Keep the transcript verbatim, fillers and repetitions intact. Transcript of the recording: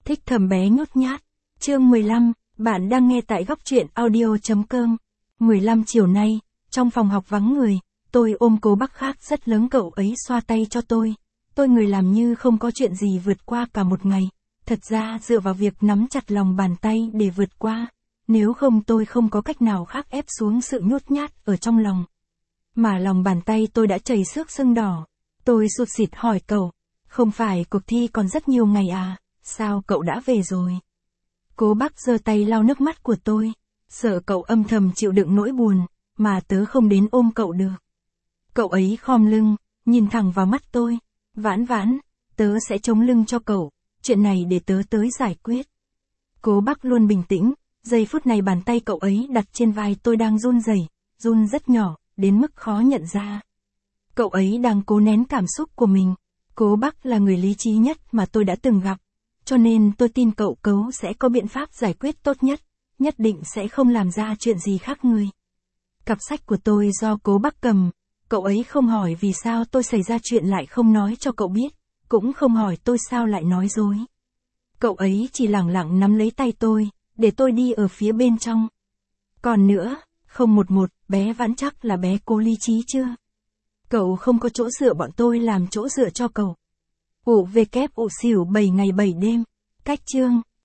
Thích thầm bé nhút nhát. Chương mười lăm, bạn đang nghe tại góc truyện audio.com. mười lăm chiều nay, trong phòng học vắng người, tôi ôm Cố Bắc khác rất lớn, cậu ấy xoa tay cho tôi. Tôi người làm như không có chuyện gì vượt qua cả một ngày. Thật ra dựa vào việc nắm chặt lòng bàn tay để vượt qua. Nếu không tôi không có cách nào khác ép xuống sự nhút nhát ở trong lòng. Mà lòng bàn tay tôi đã chảy xước sưng đỏ. Tôi sụt sịt hỏi cậu, không phải cuộc thi còn rất nhiều ngày à, sao cậu đã về rồi? Cố Bắc giơ tay lau nước mắt của tôi, sợ cậu âm thầm chịu đựng nỗi buồn, mà tớ không đến ôm cậu được. Cậu ấy khom lưng, nhìn thẳng vào mắt tôi, Vãn Vãn, tớ sẽ chống lưng cho cậu, chuyện này để tớ tới giải quyết. Cố Bắc luôn bình tĩnh, giây phút này bàn tay cậu ấy đặt trên vai tôi đang run rẩy, run rất nhỏ, đến mức khó nhận ra. Cậu ấy đang cố nén cảm xúc của mình. Cố Bắc là người lý trí nhất mà tôi đã từng gặp, cho nên tôi tin cậu Cấu sẽ có biện pháp giải quyết tốt nhất, nhất định sẽ không làm ra chuyện gì khác người. Cặp sách của tôi do Cố Bắc cầm, cậu ấy không hỏi vì sao tôi xảy ra chuyện lại không nói cho cậu biết, cũng không hỏi tôi sao lại nói dối. Cậu ấy chỉ lẳng lặng nắm lấy tay tôi, để tôi đi ở phía bên trong. Còn nữa, không một một, bé Vãn chắc là bé Cố lý trí chưa? Cậu không có chỗ dựa, bọn tôi làm chỗ dựa cho cậu. Ủ về kép ụ xỉu bảy ngày bảy đêm. Cách chương.